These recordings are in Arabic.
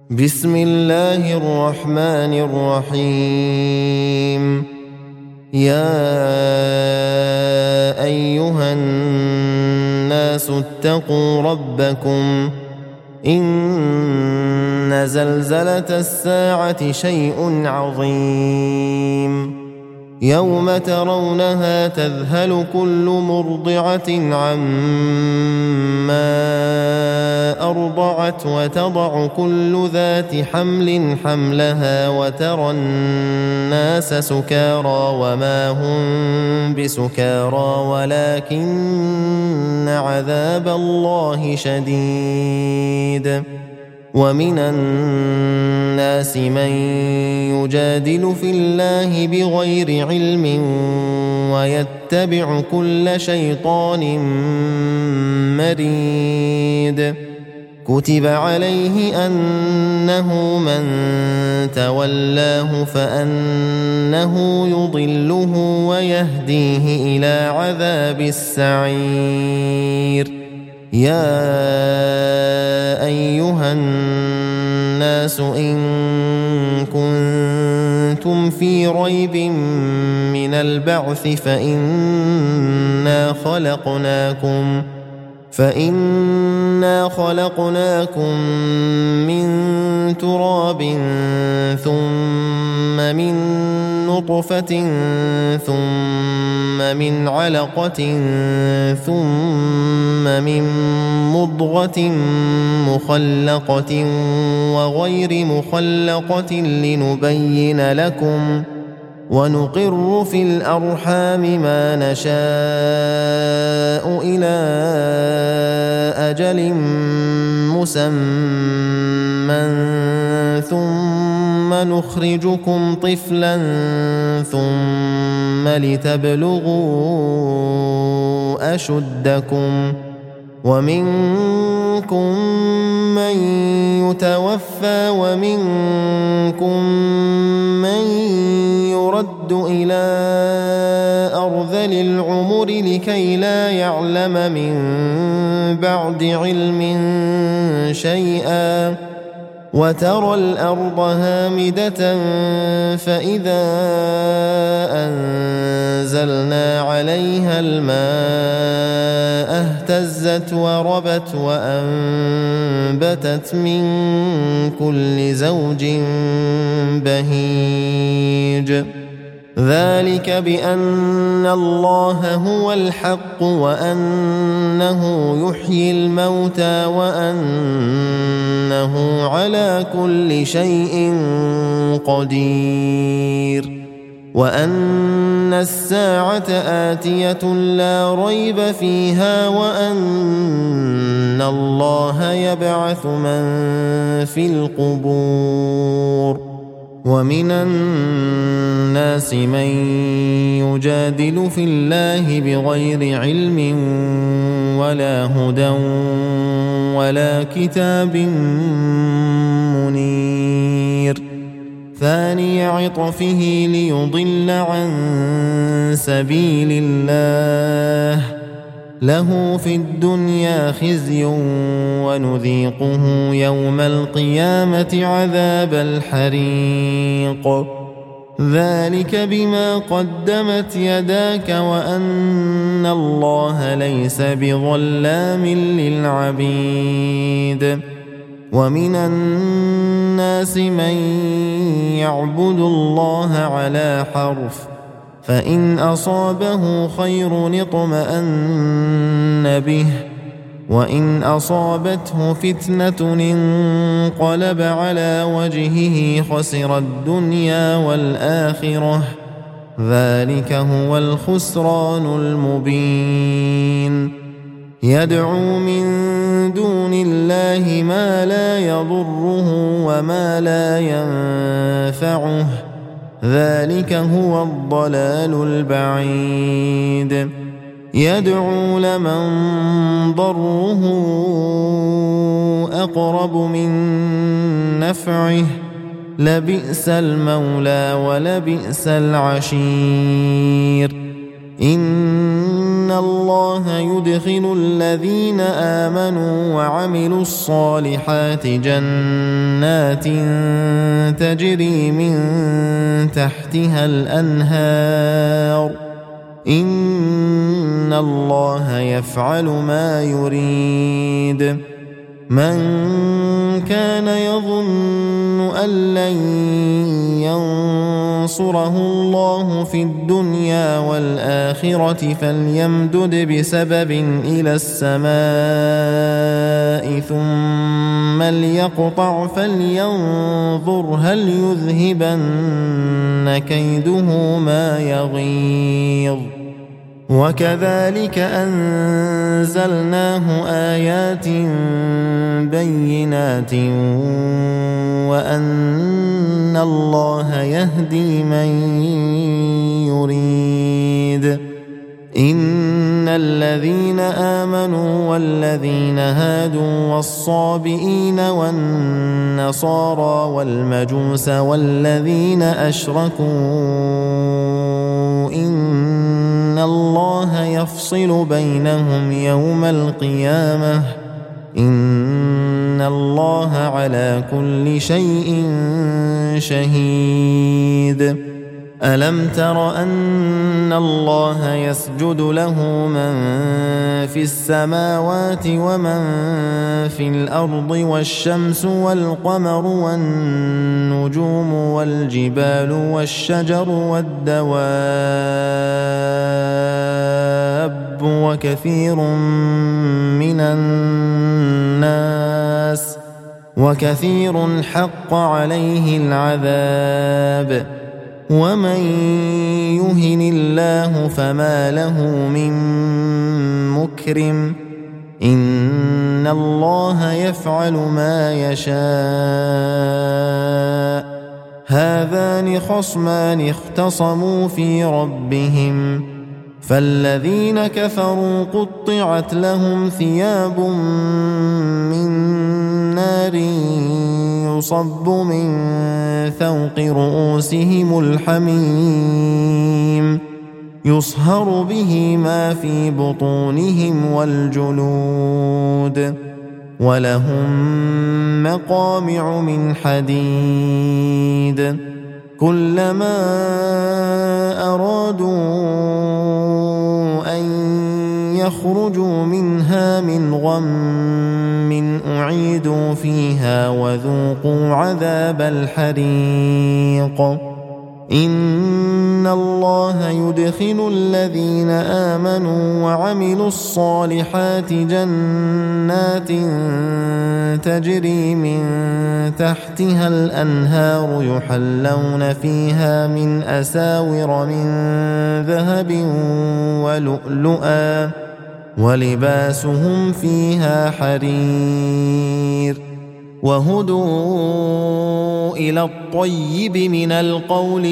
بسم الله الرحمن الرحيم. يا أيها الناس اتقوا ربكم إن زلزلة الساعة شيء عظيم يوم ترونها تذهل كل مرضعة عما أرضعت وتضع كل ذات حمل حملها وترى الناس سكارى وما هم بسكارى ولكن عذاب الله شديد. ومن الناس من يجادل في الله بغير علم ويتبع كل شيطان مريد. كتب عليه أنه من تولاه فأنه يضله ويهديه إلى عذاب السعير. يا أيها الناس إن كنتم في ريب من البعث فإنا خلقناكم من تراب ثم من نطفة ثم من علقة ثم من مضغة مخلقة وغير مخلقة لنبين لكم ونقر في الأرحام ما نشاء إلى أجل مسمى ثم نخرجكم طفلا ثم لتبلغوا أشدكم ومنكم من يتوفى ومنكم من يرد إلى أرذل العمر لكي لا يعلم من بعد علم شيئا. وترى الأرض هامدة فإذا أنزلنا عليها الماء اهتزت وربت وأنبتت من كل زوج بهيج. ذلك بأن الله هو الحق وأنه يحيي الموتى وأنه على كل شيء قدير وأن الساعة آتية لا ريب فيها وأن الله يبعث من في القبور. ومن الناس من يجادل في الله بغير علم ولا هدى ولا كتاب منير. ثاني عطفه ليضل عن سبيل الله له في الدنيا خزي ونذيقه يوم القيامة عذاب الحريق. ذلك بما قدمت يداك وأن الله ليس بظلام للعبيد. ومن الناس من يعبد الله على حرف فإن أصابه خير اطمأن به وإن أصابته فتنة انقلب على وجهه خسر الدنيا والآخرة. ذلك هو الخسران المبين. يدعو من دون الله ما لا يضره وما لا ينفعه ذلك هو الضلال البعيد. يدعو لمن ضره أقرب من نفعه لبئس المولى ولبئس العشير. إن الله يدخل الذين آمنوا وعملوا الصالحات جنات تجري من تحتها الأنهار إن الله يفعل ما يريد. من كان يظن أن لن ينصره الله في الدنيا والآخرة فليمدد بسبب إلى السماء ثم ليقطع فلينظر هل يذهبن كيده ما يغيظ. وكذلك أنزلناه آيات بينات وأن الله يهدي من يريد. إن الذين آمنوا والذين هادوا والصابئين والنصارى والمجوس والذين أشركوا إن الله يفصل بينهم يوم القيامة إن الله على كل شيء شهيد. ألم تر أن الله يسجد له من في السماوات ومن في الأرض والشمس والقمر والنجوم والجبال والشجر والدواب وكثير حق عليه العذاب. ومن يهن الله فما له من مكرم إن الله يفعل ما يشاء. هذان خصمان اختصموا في ربهم فالذين كفروا قطعت لهم ثياب من نار يصب من فوق رؤوسهم الحميم يصهر به ما في بطونهم والجلود ولهم مقامع من حديد كلما أرادوا أن يخرجوا منها من غم أعيدوا فيها وذوقوا عذاب الحريق. إن الله يدخل الذين آمنوا وعملوا الصالحات جنات تجري من تحتها الأنهار يحلون فيها من أساور من ذهب ولؤلؤا ولباسهم فيها حرير وهدوا إلى الطيب من القول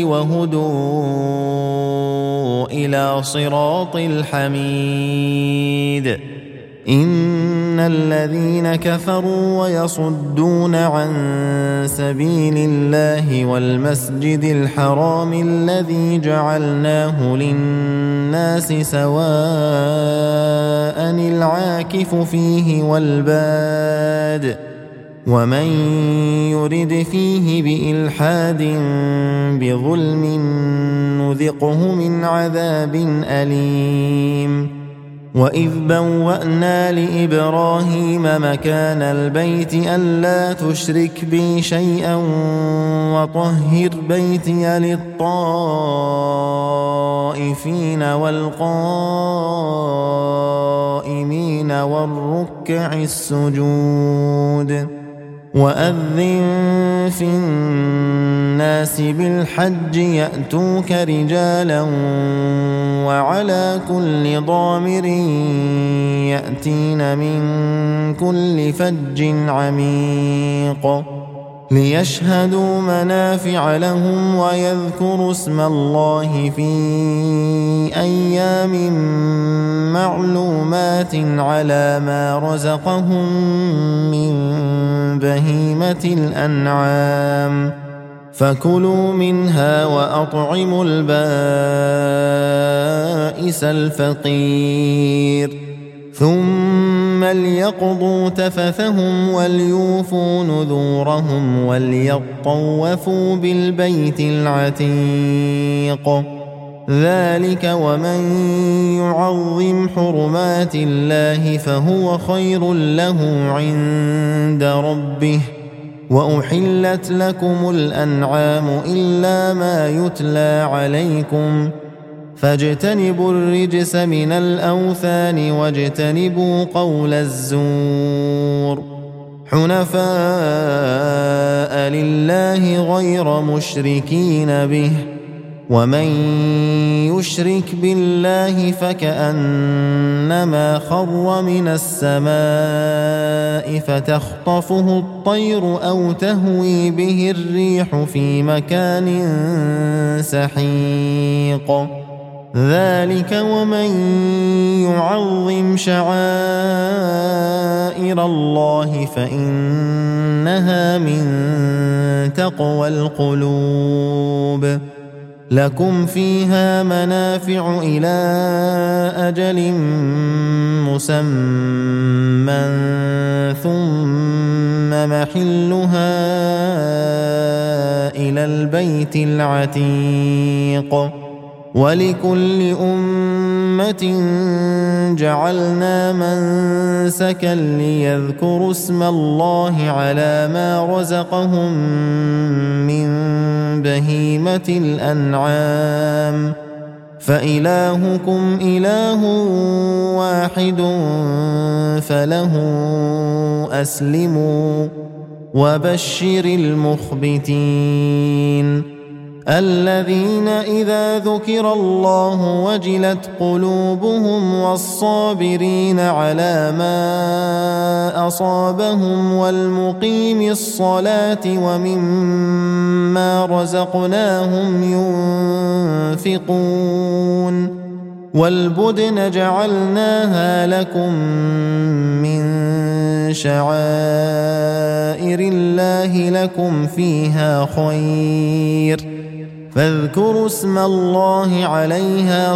وهدوا إلى صراط الحميد. إن الذين كفروا ويصدون عن سبيل الله والمسجد الحرام الذي جعلناه للناس سواء العاكف فيه والباد ومن يرد فيه بإلحاد بظلم نذقه من عذاب أليم. وإذ بوأنا لإبراهيم مكان البيت ألا تشرك بي شيئا وطهر بيتي للطائفين والقائمين والركع السجود. وأذن في الناس بالحج يأتوك رجالا وعلى كل ضامر يأتين من كل فج عميق ليشهدوا منافع لهم ويذكروا اسم الله في أيام معلومات على ما رزقهم من بهيمة الأنعام فكلوا منها وأطعموا البائس الفقير ثم ليقضوا تفثهم وليوفوا نذورهم وليطوفوا بالبيت العتيق ذلك ومن يعظم حرمات الله فهو خير له عند ربه وأحلت لكم الأنعام إلا ما يتلى عليكم فاجتنبوا الرجس من الأوثان واجتنبوا قول الزور حنفاء لله غير مشركين به ومن يشرك بالله فكأنما خر من السماء فتخطفه الطير أو تهوي به الريح في مكان سحيق ذلك ومن يعظم شعائر الله فإنها من تقوى القلوب لكم فيها منافع إلى أجل مسمى ثم محلها إلى البيت العتيق ولكل أمة جعلنا منسكا ليذكروا اسم الله على ما رزقهم من بهيمة الأنعام فإلهكم إله واحد فله أسلموا وبشر المخبتين الذين إذا ذكر الله وجلت قلوبهم والصابرين على ما أصابهم والمقيم الصلاة ومما رزقناهم ينفقون والبدن جعلناها لكم من شعائر الله لكم فيها خير فاذكروا اسم الله عليها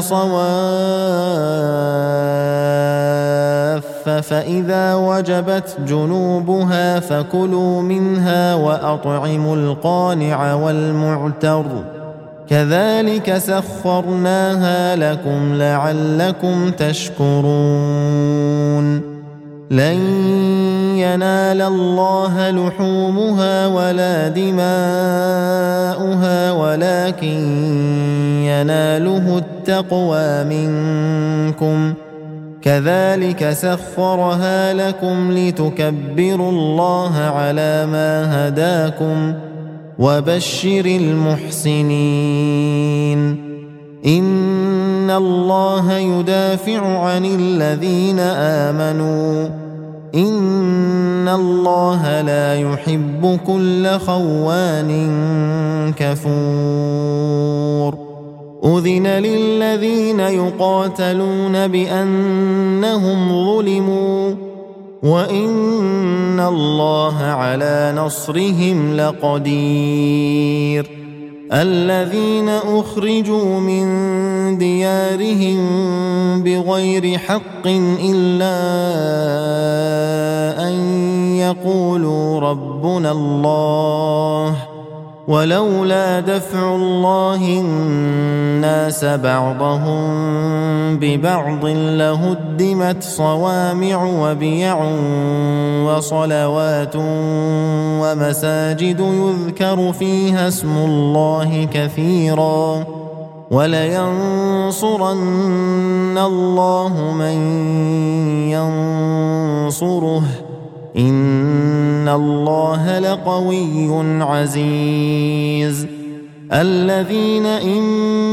صواف فإذا وجبت جنوبها فكلوا منها وأطعموا القانع والمعتر كذلك سخرناها لكم لعلكم تشكرون لن ينال الله لحومها ولا دماؤها ولكن يناله التقوى منكم كذلك سخرها لكم لتكبروا الله على ما هداكم وبشر المحسنين إن الله يدافع عن الذين آمنوا إن الله لا يحب كل خوان كفور أذن للذين يقاتلون بأنهم ظلموا وإن الله على نصرهم لقدير الذين أخرجوا من ديارهم بغير حق إلا أن يقولوا ربنا الله ولولا دفع الله الناس بعضهم ببعض لهدمت صوامع وبيع وصلوات ومساجد يذكر فيها اسم الله كثيرا ولينصرن الله من ينصره إن الله لقوي عزيز الذين إن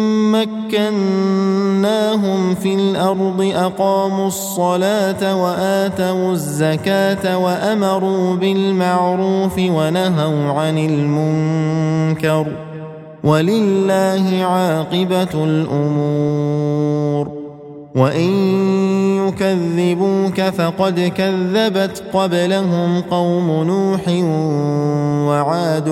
مكناهم في الأرض أقاموا الصلاة وآتوا الزكاة وأمروا بالمعروف ونهوا عن المنكر ولله عاقبة الأمور وإن يكذبوك فقد كذبت قبلهم قوم نوح وعاد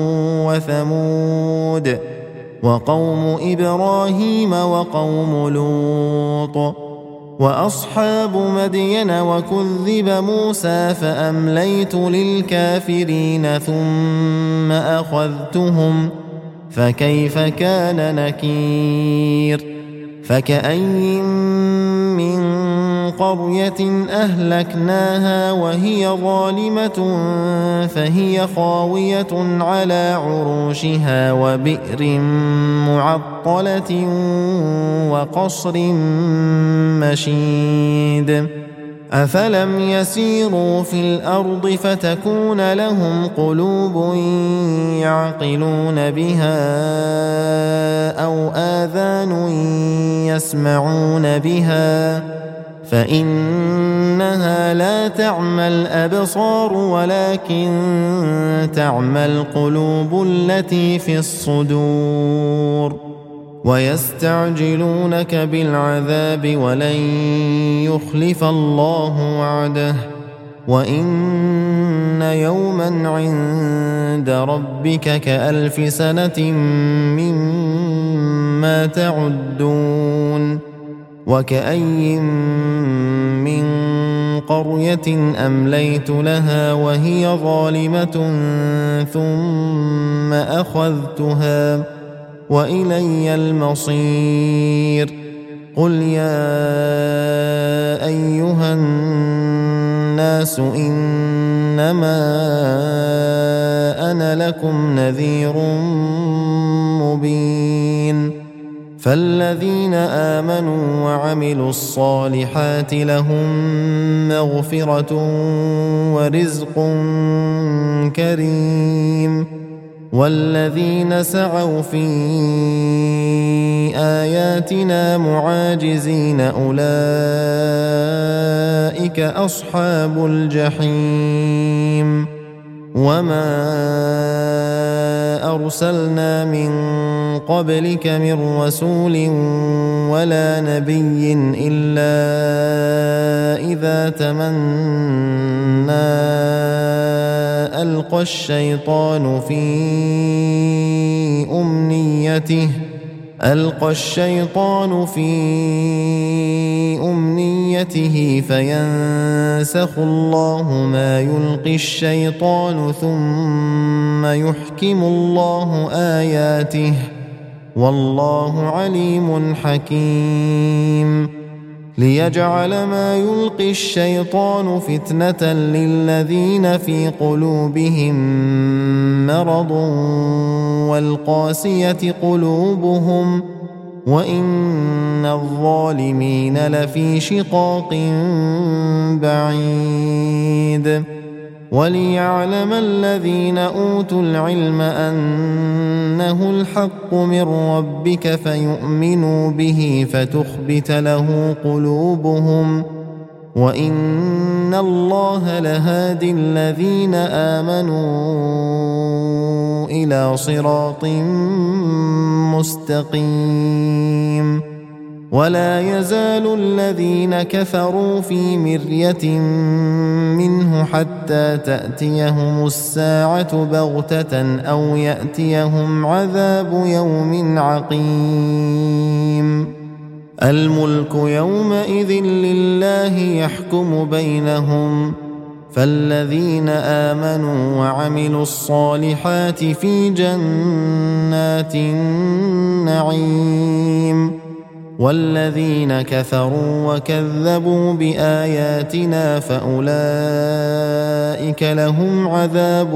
وثمود وقوم إبراهيم وقوم لوط وأصحاب مدين وكذب موسى فأمليت للكافرين ثم أخذتهم فكيف كان نكير فكأي من قرية أهلكناها وهي ظالمة فهي خاوية على عروشها وبئر معطلة وقصر مشيد أفلم يسيروا في الأرض فتكون لهم قلوب يعقلون بها أو آذان يسمعون بها فإنها لا تعمى الأبصار ولكن تعمى القلوب التي في الصدور ويستعجلونك بالعذاب ولن يخلف الله وعده وإن يوما عند ربك كألف سنة مما تعدون وكأي من قرية أمليت لها وهي ظالمة ثم أخذتها وإلي المصير قل يا أيها الناس إنما أنا لكم نذير مبين فالذين آمنوا وعملوا الصالحات لهم مغفرة ورزق كريم والذين سعوا في آياتنا معاجزين أولئك أصحاب الجحيم وما أرسلنا من قبلك من رسول ولا نبي إلا إذا تمنى ألقى الشيطان في أمنيته فينسخ الله ما يلقي الشيطان ثم يحكم الله آياته والله عليم حكيم ليجعل ما يلقي الشيطان فتنة للذين في قلوبهم مرض والقاسية قلوبهم وإن الظالمين لفي شقاق بعيد وليعلم الذين أوتوا العلم أنه الحق من ربك فيؤمنوا به فتخبت له قلوبهم وإن الله لهادي الذين آمنوا إلى صراط مستقيم ولا يزال الذين كفروا في مرية منه حتى تأتيهم الساعة بغتة أو يأتيهم عذاب يوم عقيم الملك يومئذ لله يحكم بينهم فالذين آمنوا وعملوا الصالحات في جنات النعيم والذين كفروا وكذبوا بآياتنا فأولئك لهم عذاب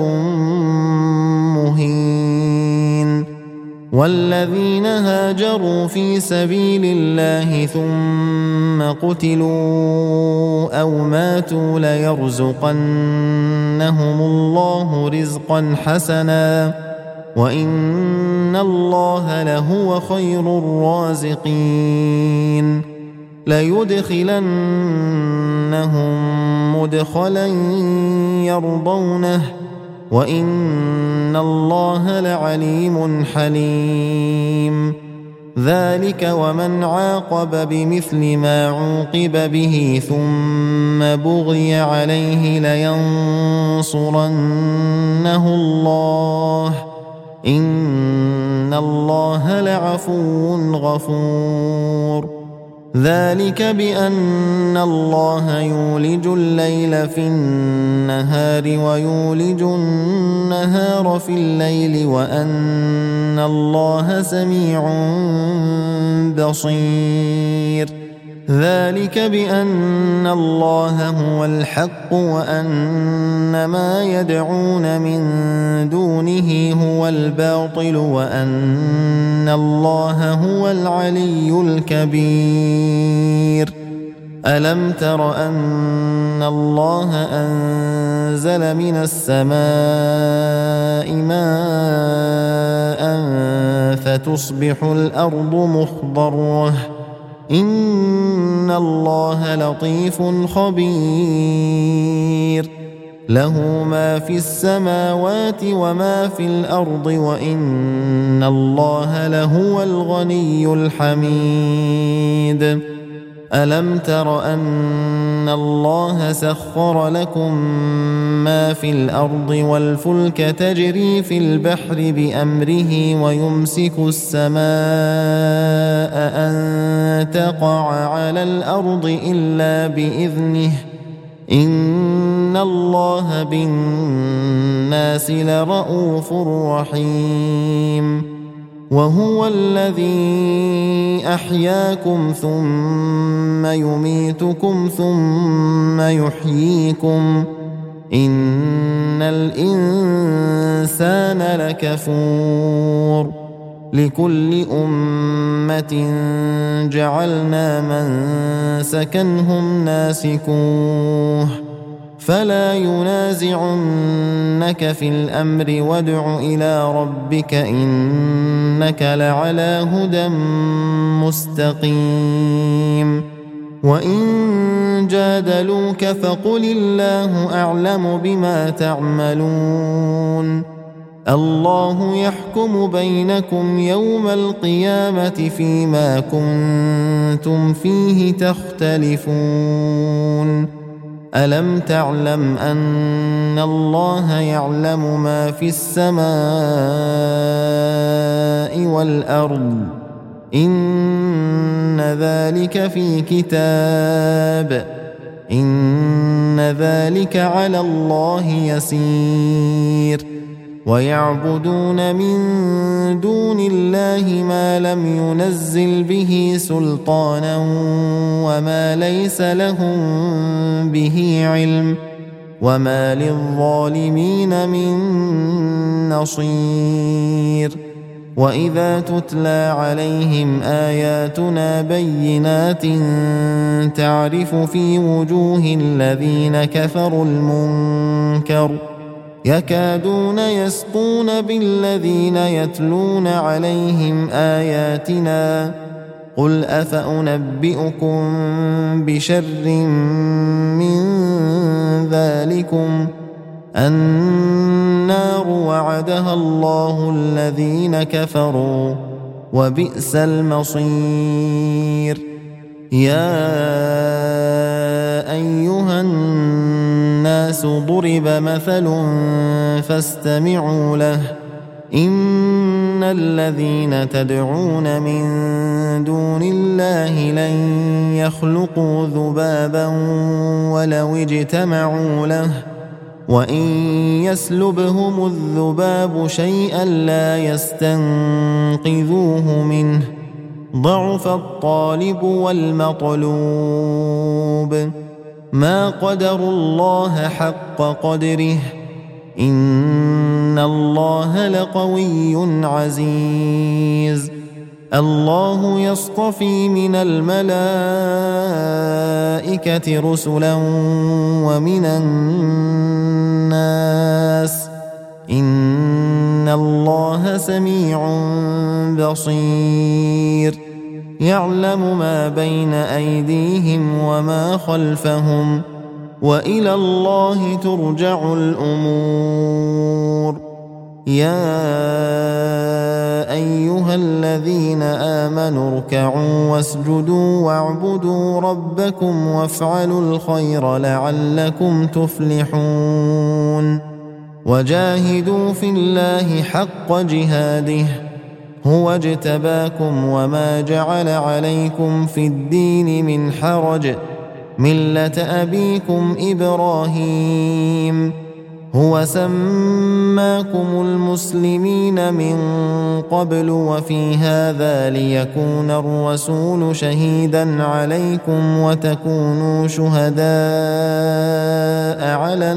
مهين والذين هاجروا في سبيل الله ثم قتلوا أو ماتوا ليرزقنهم الله رزقا حسنا وإن الله لهو خير الرازقين ليدخلنهم مدخلا يرضونه وإن الله لعليم حليم ذلك ومن عاقب بمثل ما عوقب به ثم بغي عليه لينصرنه الله إن الله لعفو غفور ذلك بأن الله يولج الليل في النهار ويولج النهار في الليل وأن الله سميع بصير ذلك بأن الله هو الحق وأن ما يدعون من دونه هو الباطل وأن الله هو العلي الكبير ألم تر أن الله أنزل من السماء ماء فتصبح الأرض مخضرة إن الله لطيف خبير له ما في السماوات وما في الأرض وإن الله لهو الغني الحميد ألم تر أن الله سخر لكم ما في الأرض والفلك تجري في البحر بأمره ويمسك السماء أن تقع على الأرض إلا بإذنه إن الله بالناس لرءوف رحيم وهو الذي أحياكم ثم يميتكم ثم يحييكم إن الإنسان لكفور لكل أمة جعلنا منسكا هم ناسكوه فلا ينازعنك في الأمر وادع إلى ربك إنك لعلى هدى مستقيم وإن جادلوك فقل الله أعلم بما تعملون الله يحكم بينكم يوم القيامة فيما كنتم فيه تختلفون ألم تعلم أن الله يعلم ما في السماء والأرض إن ذلك في كتاب إن ذلك على الله يسير ويعبدون من دون الله ما لم ينزل به سلطانا وما ليس لهم به علم وما للظالمين من نصير وإذا تتلى عليهم آياتنا بينات تعرف في وجوه الذين كفروا المنكر يكادون يسطون بالذين يتلون عليهم آياتنا قل أفأنبئكم بشر من ذلكم النار وعدها الله الذين كفروا وبئس المصير يا أيها الناس ضرب مثل فاستمعوا له إن الذين تدعون من دون الله لن يخلقوا ذبابا ولو اجتمعوا له وإن يسلبهم الذباب شيئا لا يستنقذوه منه ضعف الطالب والمطلوب ما قدروا الله حق قدره إن الله لقوي عزيز الله يصطفي من الملائكة رسلا ومن الناس إن الله سميع بصير يعلم ما بين أيديهم وما خلفهم وإلى الله ترجع الأمور يا أيها الذين آمنوا اركعوا واسجدوا واعبدوا ربكم وافعلوا الخير لعلكم تفلحون وجاهدوا في الله حق جهاده هو اجتباكم وما جعل عليكم في الدين من حرج ملة أبيكم إبراهيم هو سماكم المسلمين من قبل وفي هذا ليكون الرسول شهيدا عليكم وتكونوا شهداء على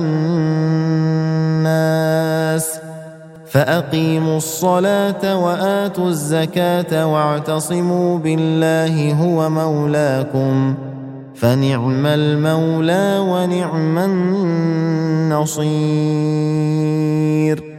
الناس فأقيموا الصلاة وآتوا الزكاة واعتصموا بالله هو مولاكم فنعم المولى ونعم النصير